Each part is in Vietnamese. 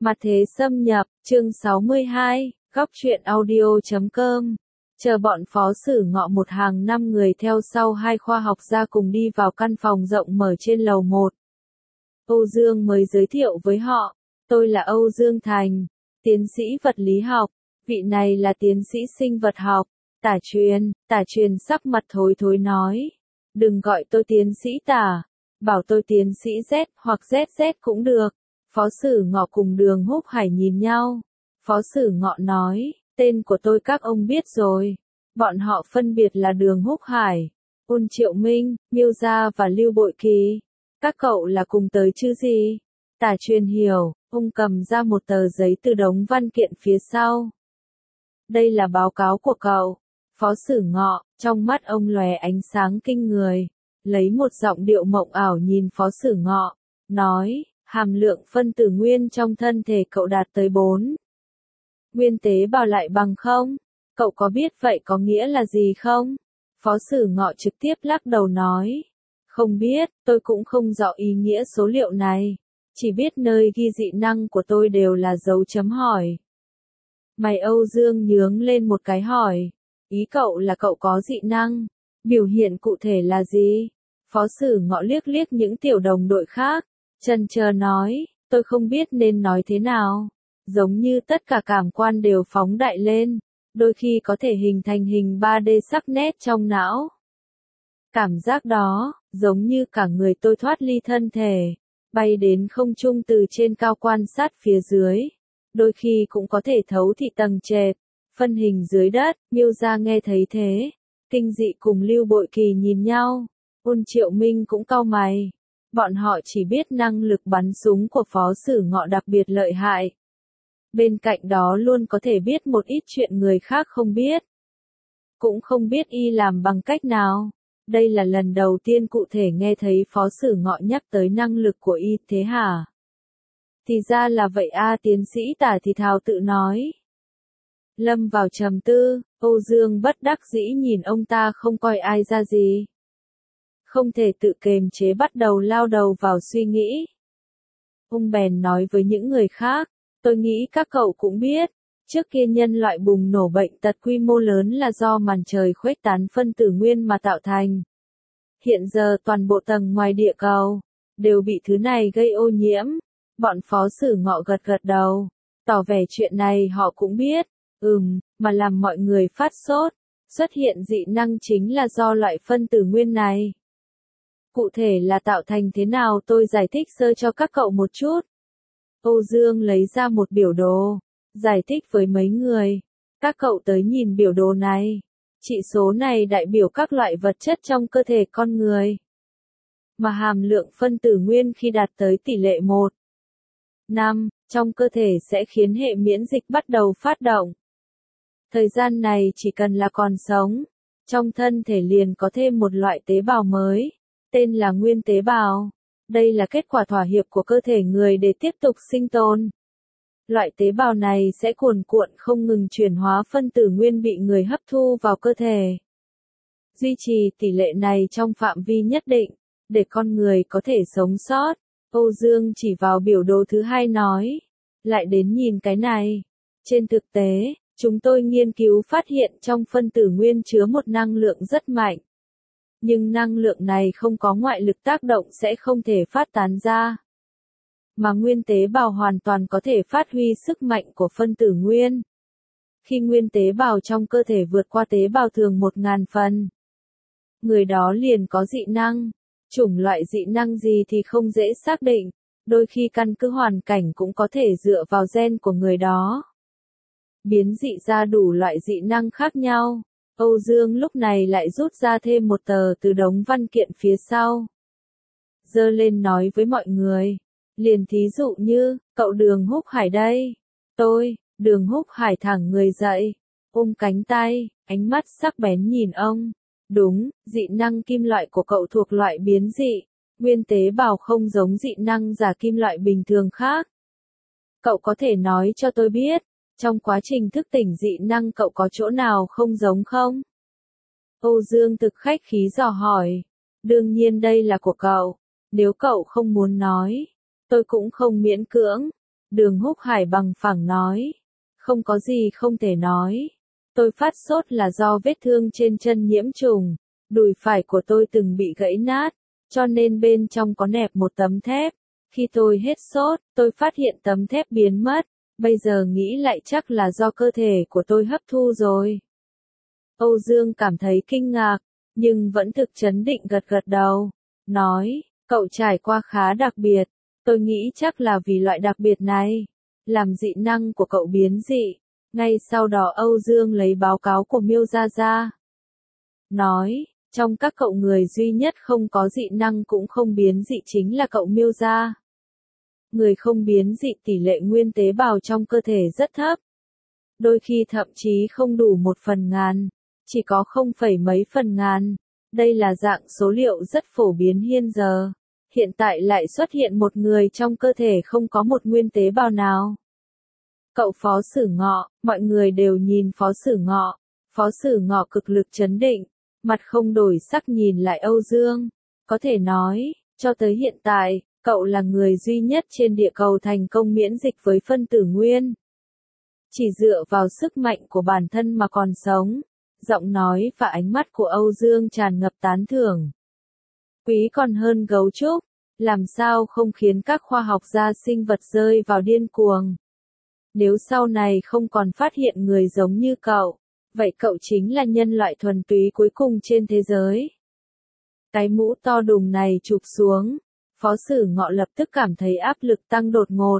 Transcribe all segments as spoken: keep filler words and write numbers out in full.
Mặt thế xâm nhập, chương sáu mươi hai, góc truyện audio chấm com. Chờ bọn phó sử Ngọ một hàng năm người theo sau hai khoa học gia cùng đi vào căn phòng rộng mở trên lầu một. Âu Dương mới giới thiệu với họ, tôi là Âu Dương Thành, tiến sĩ vật lý học, vị này là tiến sĩ sinh vật học. Tả Truyền, Tả Truyền sắc mặt thối thối nói, đừng gọi tôi tiến sĩ Tả, bảo tôi tiến sĩ Z hoặc zét zét cũng được. Phó Sử Ngọ cùng Đường Húc Hải nhìn nhau. Phó Sử Ngọ nói, tên của tôi các ông biết rồi. Bọn họ phân biệt là Đường Húc Hải, Ôn Triệu Minh, Miêu Gia và Lưu Bội Kỳ. Các cậu là cùng tới chứ gì? Tả Truyền hiểu, ông cầm ra một tờ giấy từ đống văn kiện phía sau. Đây là báo cáo của cậu. Phó Sử Ngọ, trong mắt ông lóe ánh sáng kinh người, lấy một giọng điệu mộng ảo nhìn Phó Sử Ngọ, nói, hàm lượng phân tử nguyên trong thân thể cậu đạt tới bốn. Nguyên tế bào lại bằng không? Cậu có biết vậy có nghĩa là gì không? Phó Sử Ngọ trực tiếp lắc đầu nói, không biết, tôi cũng không rõ ý nghĩa số liệu này, chỉ biết nơi ghi dị năng của tôi đều là dấu chấm hỏi. Mày Âu Dương nhướng lên một cái hỏi, ý cậu là cậu có dị năng, biểu hiện cụ thể là gì? Phó Sử Ngọ liếc liếc những tiểu đồng đội khác, chần chờ nói, tôi không biết nên nói thế nào, giống như tất cả cảm quan đều phóng đại lên, đôi khi có thể hình thành hình ba D sắc nét trong não. Cảm giác đó, giống như cả người tôi thoát ly thân thể, bay đến không trung từ trên cao quan sát phía dưới, đôi khi cũng có thể thấu thị tầng trệt, phân hình dưới đất. Miêu Gia nghe thấy thế, kinh dị cùng Lưu Bội Kỳ nhìn nhau, Ôn Triệu Minh cũng cau mày. Bọn họ chỉ biết năng lực bắn súng của Phó Sử Ngọ đặc biệt lợi hại. Bên cạnh đó luôn có thể biết một ít chuyện người khác không biết. Cũng không biết y làm bằng cách nào. Đây là lần đầu tiên cụ thể nghe thấy Phó Sử Ngọ nhắc tới năng lực của y thế hả? Thì ra là vậy a, tiến sĩ Tả thì thào tự nói. Lâm vào trầm tư, Âu Dương bất đắc dĩ nhìn ông ta không coi ai ra gì. Không thể tự kềm chế bắt đầu lao đầu vào suy nghĩ. Ông bèn nói với những người khác, tôi nghĩ các cậu cũng biết, trước kia nhân loại bùng nổ bệnh tật quy mô lớn là do màn trời khuếch tán phân tử nguyên mà tạo thành. Hiện giờ toàn bộ tầng ngoài địa cầu, đều bị thứ này gây ô nhiễm. Bọn Phó Sử Ngọ gật gật đầu, tỏ vẻ chuyện này họ cũng biết, ừm, mà làm mọi người phát sốt, xuất hiện dị năng chính là do loại phân tử nguyên này. Cụ thể là tạo thành thế nào tôi giải thích sơ cho các cậu một chút. Âu Dương lấy ra một biểu đồ, giải thích với mấy người. Các cậu tới nhìn biểu đồ này. Chỉ số này đại biểu các loại vật chất trong cơ thể con người. Mà hàm lượng phân tử nguyên khi đạt tới tỷ lệ một năm, trong cơ thể sẽ khiến hệ miễn dịch bắt đầu phát động. Thời gian này chỉ cần là còn sống, trong thân thể liền có thêm một loại tế bào mới, tên là nguyên tế bào. Đây là kết quả thỏa hiệp của cơ thể người để tiếp tục sinh tồn. Loại tế bào này sẽ cuồn cuộn không ngừng chuyển hóa phân tử nguyên bị người hấp thu vào cơ thể. Duy trì tỷ lệ này trong phạm vi nhất định, để con người có thể sống sót. Âu Dương chỉ vào biểu đồ thứ hai nói, lại đến nhìn cái này. Trên thực tế, chúng tôi nghiên cứu phát hiện trong phân tử nguyên chứa một năng lượng rất mạnh. Nhưng năng lượng này không có ngoại lực tác động sẽ không thể phát tán ra. Mà nguyên tế bào hoàn toàn có thể phát huy sức mạnh của phân tử nguyên. Khi nguyên tế bào trong cơ thể vượt qua tế bào thường một ngàn phần, người đó liền có dị năng. Chủng loại dị năng gì thì không dễ xác định, đôi khi căn cứ hoàn cảnh cũng có thể dựa vào gen của người đó. Biến dị ra đủ loại dị năng khác nhau. Âu Dương lúc này lại rút ra thêm một tờ từ đống văn kiện phía sau. Giơ lên nói với mọi người. Liền thí dụ như, cậu Đường Húc Hải đây. Tôi, Đường Húc Hải thẳng người dậy, ôm cánh tay, ánh mắt sắc bén nhìn ông. Đúng, dị năng kim loại của cậu thuộc loại biến dị. Nguyên tế bào không giống dị năng giả kim loại bình thường khác. Cậu có thể nói cho tôi biết, trong quá trình thức tỉnh dị năng cậu có chỗ nào không giống không? Âu Dương thực khách khí dò hỏi. Đương nhiên đây là của cậu. Nếu cậu không muốn nói, tôi cũng không miễn cưỡng. Đường Húc Hải bằng phẳng nói. Không có gì không thể nói. Tôi phát sốt là do vết thương trên chân nhiễm trùng. Đùi phải của tôi từng bị gãy nát, cho nên bên trong có nẹp một tấm thép. Khi tôi hết sốt, tôi phát hiện tấm thép biến mất. Bây giờ nghĩ lại chắc là do cơ thể của tôi hấp thu rồi. Âu Dương cảm thấy kinh ngạc, nhưng vẫn thực trấn định gật gật đầu. Nói, cậu trải qua khá đặc biệt. Tôi nghĩ chắc là vì loại đặc biệt này. Làm dị năng của cậu biến dị. Ngay sau đó Âu Dương lấy báo cáo của Miêu Gia ra. Nói, trong các cậu người duy nhất không có dị năng cũng không biến dị chính là cậu Miêu Gia. Người không biến dị tỷ lệ nguyên tế bào trong cơ thể rất thấp. Đôi khi thậm chí không đủ một phần ngàn, chỉ có không phẩy mấy phần ngàn. Đây là dạng số liệu rất phổ biến hiện giờ. Hiện tại lại xuất hiện một người trong cơ thể không có một nguyên tế bào nào. Cậu Phó Sử Ngọ, mọi người đều nhìn Phó Sử Ngọ. Phó Sử Ngọ cực lực trấn định, mặt không đổi sắc nhìn lại Âu Dương. Có thể nói, cho tới hiện tại, cậu là người duy nhất trên địa cầu thành công miễn dịch với phân tử nguyên. Chỉ dựa vào sức mạnh của bản thân mà còn sống. Giọng nói và ánh mắt của Âu Dương tràn ngập tán thưởng. Quý còn hơn gấu trúc, làm sao không khiến các khoa học gia sinh vật rơi vào điên cuồng. Nếu sau này không còn phát hiện người giống như cậu, vậy cậu chính là nhân loại thuần túy cuối cùng trên thế giới. Cái mũ to đùng này chụp xuống, Phó Sử Ngọ lập tức cảm thấy áp lực tăng đột ngột.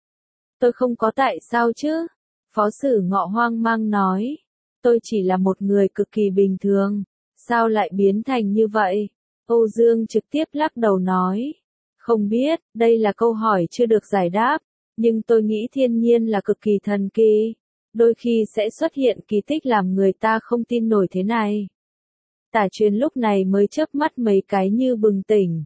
Tôi không có tại sao chứ? Phó Sử Ngọ hoang mang nói. Tôi chỉ là một người cực kỳ bình thường, sao lại biến thành như vậy? Âu Dương trực tiếp lắc đầu nói. Không biết, đây là câu hỏi chưa được giải đáp, nhưng tôi nghĩ thiên nhiên là cực kỳ thần kỳ. Đôi khi sẽ xuất hiện kỳ tích làm người ta không tin nổi thế này. Tả Truyền lúc này mới chớp mắt mấy cái như bừng tỉnh.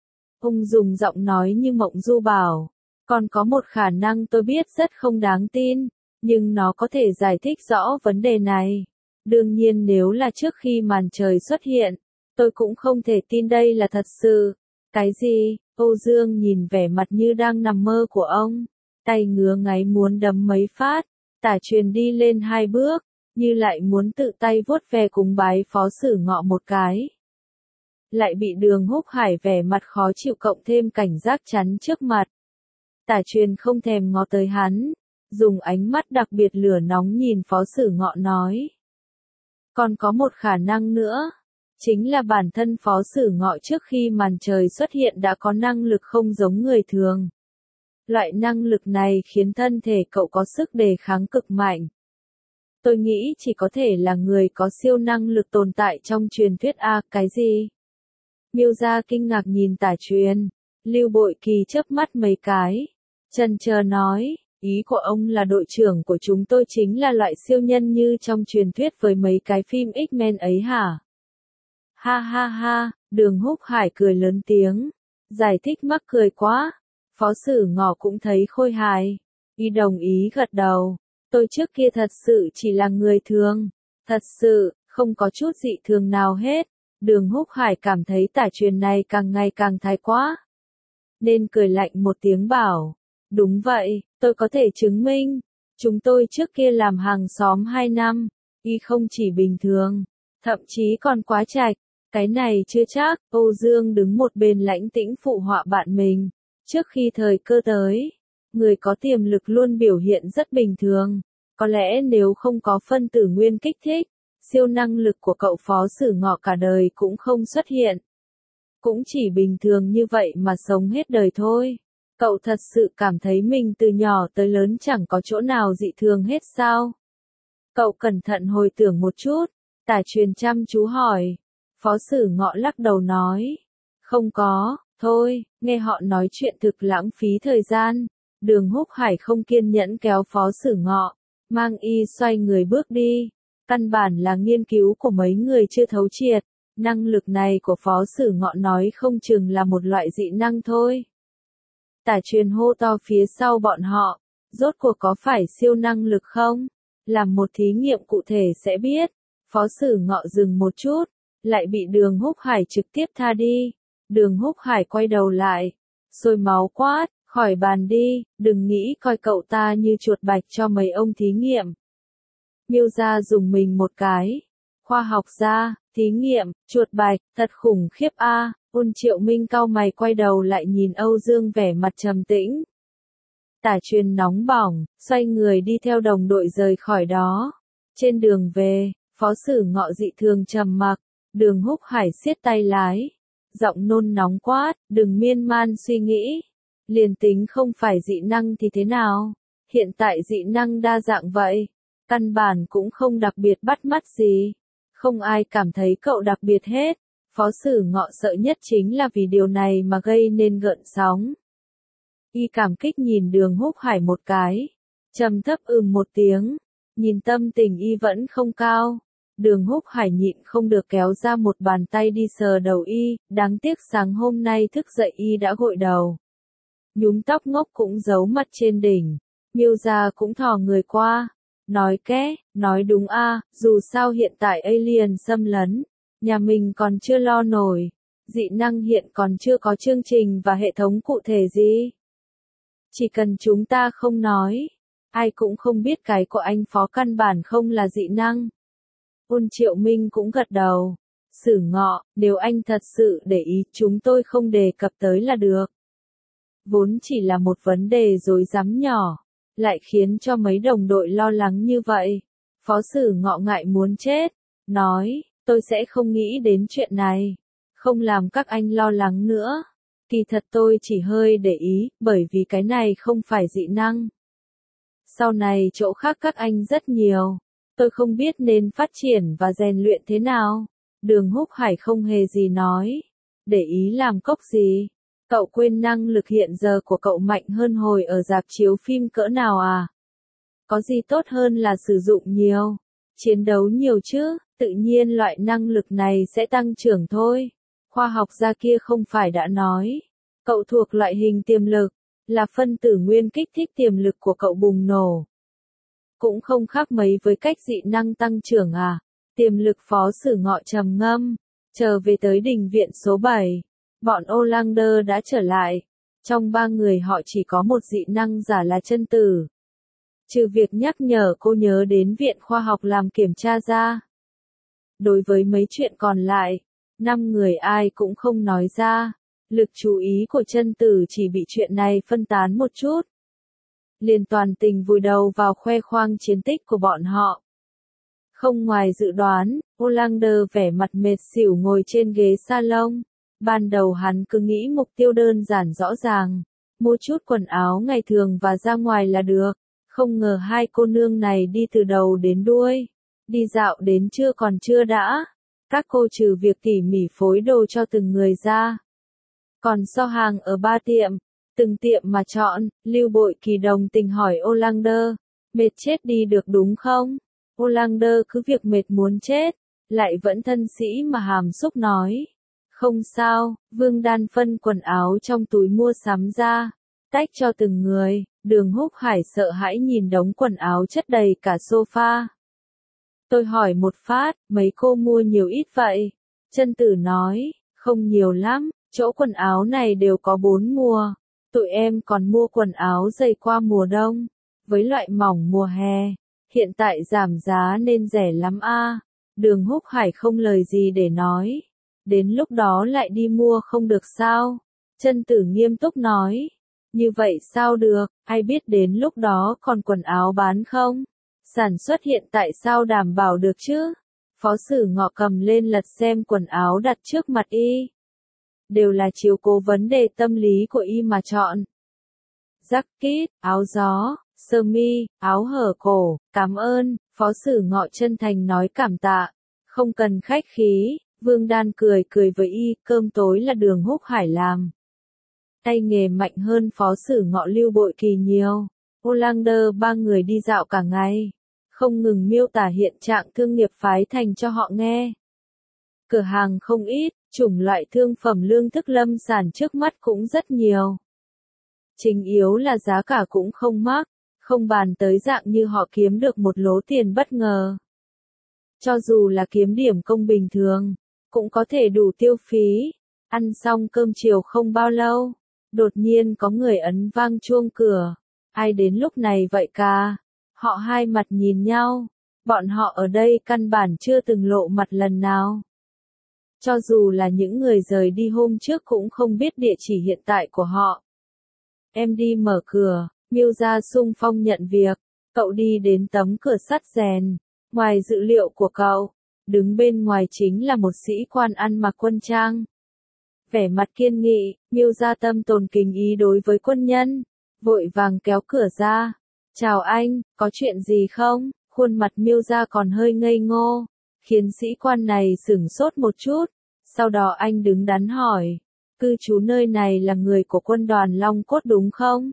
Ông dùng giọng nói như mộng du bảo. Còn có một khả năng tôi biết rất không đáng tin, nhưng nó có thể giải thích rõ vấn đề này. Đương nhiên nếu là trước khi màn trời xuất hiện, tôi cũng không thể tin đây là thật sự. Cái gì? Âu Dương nhìn vẻ mặt như đang nằm mơ của ông. Tay ngứa ngáy muốn đấm mấy phát. Tả Truyền đi lên hai bước, như lại muốn tự tay vuốt ve cúng bái Phó Sử Ngọ một cái. Lại bị Đường Húc Hải vẻ mặt khó chịu cộng thêm cảnh giác chắn trước mặt. Tả Truyền không thèm ngó tới hắn, dùng ánh mắt đặc biệt lửa nóng nhìn Phó Sử Ngọ nói. Còn có một khả năng nữa, chính là bản thân Phó Sử Ngọ trước khi màn trời xuất hiện đã có năng lực không giống người thường. Loại năng lực này khiến thân thể cậu có sức đề kháng cực mạnh. Tôi nghĩ chỉ có thể là người có siêu năng lực tồn tại trong truyền thuyết a, cái gì? Miêu Gia kinh ngạc nhìn Tả Truyền, Lưu Bội Kỳ chớp mắt mấy cái, chần chờ nói, ý của ông là đội trưởng của chúng tôi chính là loại siêu nhân như trong truyền thuyết với mấy cái phim X-Men ấy hả? Ha ha ha, Đường Húc Hải cười lớn tiếng, giải thích mắc cười quá. Phó Sử Ngọ cũng thấy khôi hài, y đồng ý gật đầu. Tôi trước kia thật sự chỉ là người thường, thật sự, không có chút dị thường nào hết. Đường Húc Hải cảm thấy Tả Truyền này càng ngày càng thái quá. Nên cười lạnh một tiếng bảo, đúng vậy, tôi có thể chứng minh. Chúng tôi trước kia làm hàng xóm hai năm, y không chỉ bình thường, thậm chí còn quá trạch. Cái này chưa chắc. Âu Dương đứng một bên lãnh tĩnh phụ họa bạn mình. Trước khi thời cơ tới, người có tiềm lực luôn biểu hiện rất bình thường. Có lẽ nếu không có phân tử nguyên kích thích, siêu năng lực của cậu Phó Sử Ngọ cả đời cũng không xuất hiện. Cũng chỉ bình thường như vậy mà sống hết đời thôi. Cậu thật sự cảm thấy mình từ nhỏ tới lớn chẳng có chỗ nào dị thường hết sao? Cậu cẩn thận hồi tưởng một chút. Tả Truyền chăm chú hỏi. Phó Sử Ngọ lắc đầu nói. Không có, thôi, nghe họ nói chuyện thực lãng phí thời gian. Đường Húc Hải không kiên nhẫn kéo Phó Sử Ngọ, mang y xoay người bước đi. Căn bản là nghiên cứu của mấy người chưa thấu triệt. Năng lực này của Phó Sử Ngọ nói không chừng là một loại dị năng thôi. Tả Truyền hô to phía sau bọn họ. Rốt cuộc có phải siêu năng lực không? Làm một thí nghiệm cụ thể sẽ biết. Phó Sử Ngọ dừng một chút, lại bị Đường Húc Hải trực tiếp tha đi. Đường Húc Hải quay đầu lại, sôi máu quát, Khỏi bàn đi, đừng nghĩ coi cậu ta như chuột bạch cho mấy ông thí nghiệm. Miêu gia dùng mình một cái. Khoa học gia, thí nghiệm, chuột bạch, thật khủng khiếp a. À. Ôn Triệu Minh cau mày quay đầu lại nhìn Âu Dương vẻ mặt trầm tĩnh. Tả Truyền nóng bỏng, xoay người đi theo đồng đội rời khỏi đó. Trên đường về, Phó Sử Ngọ dị thường trầm mặc, Đường Húc Hải siết tay lái. Giọng nôn nóng quát, đừng miên man suy nghĩ. Liền tính không phải dị năng thì thế nào? Hiện tại dị năng đa dạng vậy. Căn bản cũng không đặc biệt bắt mắt gì. Không ai cảm thấy cậu đặc biệt hết. Phó Sử Ngọ sợ nhất chính là vì điều này mà gây nên gợn sóng. Y cảm kích nhìn Đường Húc Hải một cái. Trầm thấp ừm một tiếng. Nhìn tâm tình Y vẫn không cao. Đường Húc Hải nhịn không được kéo ra một bàn tay đi sờ đầu Y. Đáng tiếc sáng hôm nay thức dậy Y đã gội đầu. Nhúm tóc ngốc cũng giấu mặt trên đỉnh. Miêu gia cũng thò người qua. Nói ké, nói đúng a, dù sao hiện tại alien xâm lấn. Nhà mình còn chưa lo nổi. Dị năng hiện còn chưa có chương trình và hệ thống cụ thể gì. Chỉ cần chúng ta không nói. Ai cũng không biết cái của anh Phó căn bản không là dị năng. Ôn Triệu Minh cũng gật đầu. Sử Ngọ, nếu anh thật sự để ý chúng tôi không đề cập tới là được. Vốn chỉ là một vấn đề rối rắm nhỏ. Lại khiến cho mấy đồng đội lo lắng như vậy. Phó Sử Ngọ ngại muốn chết. Nói, tôi sẽ không nghĩ đến chuyện này. Không làm các anh lo lắng nữa. Kỳ thật tôi chỉ hơi để ý, bởi vì cái này không phải dị năng. Sau này chỗ khác các anh rất nhiều. Tôi không biết nên phát triển và rèn luyện thế nào. Đường Húc Hải không hề gì nói. Để ý làm cốc gì? Cậu quên năng lực hiện giờ của cậu mạnh hơn hồi ở rạp chiếu phim cỡ nào à? Có gì tốt hơn là sử dụng nhiều, chiến đấu nhiều chứ, tự nhiên loại năng lực này sẽ tăng trưởng thôi. Khoa học gia kia không phải đã nói, cậu thuộc loại hình tiềm lực, là phân tử nguyên kích thích tiềm lực của cậu bùng nổ. Cũng không khác mấy với cách dị năng tăng trưởng à? Tiềm lực Phó Sử Ngọ trầm ngâm, chờ về tới đình viện số bảy. Bọn Olander đã trở lại. Trong ba người họ chỉ có một dị năng giả là Chân Tử. Trừ việc nhắc nhở cô nhớ đến viện khoa học làm kiểm tra ra. Đối với mấy chuyện còn lại, năm người ai cũng không nói ra. Lực chú ý của Chân Tử chỉ bị chuyện này phân tán một chút. Liền toàn tình vùi đầu vào khoe khoang chiến tích của bọn họ. Không ngoài dự đoán, Olander vẻ mặt mệt xỉu ngồi trên ghế salon. Ban đầu hắn cứ nghĩ mục tiêu đơn giản rõ ràng, mua chút quần áo ngày thường và ra ngoài là được, không ngờ hai cô nương này đi từ đầu đến đuôi, đi dạo đến trưa còn chưa đã, các cô trừ việc tỉ mỉ phối đồ cho từng người ra. Còn so hàng ở ba tiệm, từng tiệm mà chọn, Lưu Bội Kỳ đồng tình hỏi Olander, mệt chết đi được đúng không? Olander cứ việc mệt muốn chết, lại vẫn thân sĩ mà hàm xúc nói. Không sao, Vương Đan phân quần áo trong túi mua sắm ra, tách cho từng người. Đường Húc Hải sợ hãi nhìn đống quần áo chất đầy cả sofa. Tôi hỏi một phát, mấy cô mua nhiều ít vậy? Chân Tử nói, không nhiều lắm, chỗ quần áo này đều có bốn mùa. Tụi em còn mua quần áo dày qua mùa đông, với loại mỏng mùa hè. Hiện tại giảm giá nên rẻ lắm a. Đường Húc Hải không lời gì để nói. Đến lúc đó lại đi mua không được sao? Chân Tử nghiêm túc nói. Như vậy sao được, ai biết đến lúc đó còn quần áo bán không? Sản xuất hiện tại sao đảm bảo được chứ? Phó Sử Ngọ cầm lên lật xem quần áo đặt trước mặt y. Đều là chiếu cố vấn đề tâm lý của y mà chọn. Jacket, áo gió, sơ mi, áo hở cổ, cảm ơn. Phó Sử Ngọ chân thành nói cảm tạ. Không cần khách khí. Vương Đan cười cười với y, cơm tối là Đường Húc Hải làm. Tay nghề mạnh hơn Phó Sử Ngọ Lưu Bội Kỳ nhiều. Olander ba người đi dạo cả ngày. Không ngừng miêu tả hiện trạng thương nghiệp phái thành cho họ nghe. Cửa hàng không ít, chủng loại thương phẩm lương thực lâm sản trước mắt cũng rất nhiều. Chính yếu là giá cả cũng không mắc, không bàn tới dạng như họ kiếm được một lố tiền bất ngờ. Cho dù là kiếm điểm công bình thường, cũng có thể đủ tiêu phí. Ăn xong cơm chiều không bao lâu, Đột nhiên có người ấn vang chuông cửa. Ai đến lúc này vậy ca? Họ hai mặt nhìn nhau. Bọn họ ở đây căn bản chưa từng lộ mặt lần nào. Cho dù là những người rời đi hôm trước cũng không biết địa chỉ hiện tại của họ. Em đi mở cửa, Miêu Gia xung phong nhận việc. Cậu đi đến tấm cửa sắt rèn. Ngoài dự liệu của cậu, đứng bên ngoài chính là một sĩ quan ăn mặc quân trang. Vẻ mặt kiên nghị, Miêu Gia tâm tồn kính ý đối với quân nhân. Vội vàng kéo cửa ra. Chào anh, có chuyện gì không? Khuôn mặt Miêu Gia còn hơi ngây ngô, khiến sĩ quan này sửng sốt một chút. Sau đó anh đứng đắn hỏi, cư trú nơi này là người của quân đoàn Long Cốt đúng không?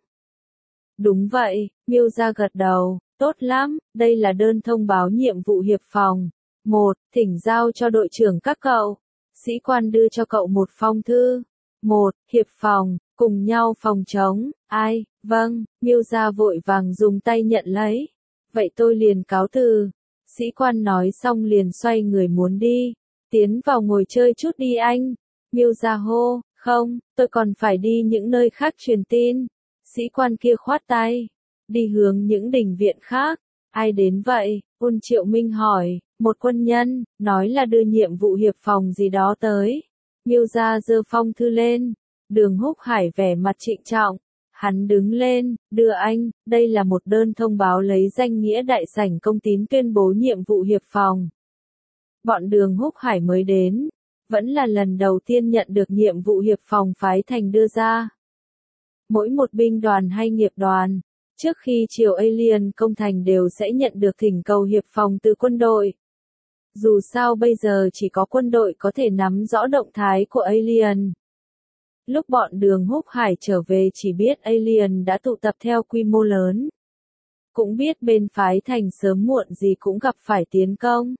Đúng vậy, Miêu Gia gật đầu, tốt lắm, đây là đơn thông báo nhiệm vụ hiệp phòng. Một, thỉnh giao cho đội trưởng các cậu. Sĩ quan đưa cho cậu một phong thư. Một, hiệp phòng, cùng nhau phòng chống. Ai, vâng, Miêu Gia vội vàng dùng tay nhận lấy. Vậy tôi liền cáo từ. Sĩ quan nói xong liền xoay người muốn đi. Tiến vào ngồi chơi chút đi anh. Miêu Gia hô, không, tôi còn phải đi những nơi khác truyền tin. Sĩ quan kia khoát tay. Đi hướng những đình viện khác. Ai đến vậy? Ôn Triệu Minh hỏi. Một quân nhân, nói là đưa nhiệm vụ hiệp phòng gì đó tới. Miêu Gia giơ phong thư lên. Đường Húc Hải vẻ mặt trịnh trọng. Hắn đứng lên, đưa anh, đây là một đơn thông báo lấy danh nghĩa đại sảnh công tín tuyên bố nhiệm vụ hiệp phòng. Bọn Đường Húc Hải mới đến, vẫn là lần đầu tiên nhận được nhiệm vụ hiệp phòng phái thành đưa ra. Mỗi một binh đoàn hay nghiệp đoàn, trước khi triều Alien công thành đều sẽ nhận được thỉnh cầu hiệp phòng từ quân đội. Dù sao bây giờ chỉ có quân đội có thể nắm rõ động thái của Alien. Lúc bọn Đường Húc Hải trở về chỉ biết Alien đã tụ tập theo quy mô lớn. Cũng biết bên phái thành sớm muộn gì cũng gặp phải tiến công.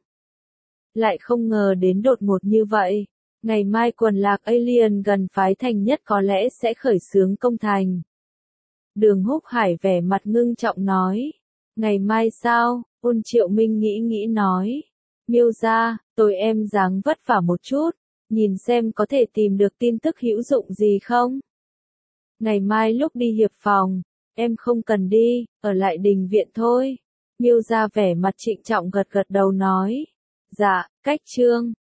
Lại không ngờ đến đột ngột như vậy. Ngày mai quần lạc Alien gần phái thành nhất có lẽ sẽ khởi xướng công thành. Đường Húc Hải vẻ mặt ngưng trọng nói. Ngày mai sao? Ôn Triệu Minh nghĩ nghĩ nói. Miêu Gia, tôi em dáng vất vả một chút. Nhìn xem có thể tìm được tin tức hữu dụng gì không? Ngày mai lúc đi hiệp phòng, em không cần đi, ở lại đình viện thôi. Miêu Gia vẻ mặt trịnh trọng gật gật đầu nói. Dạ, cách chương.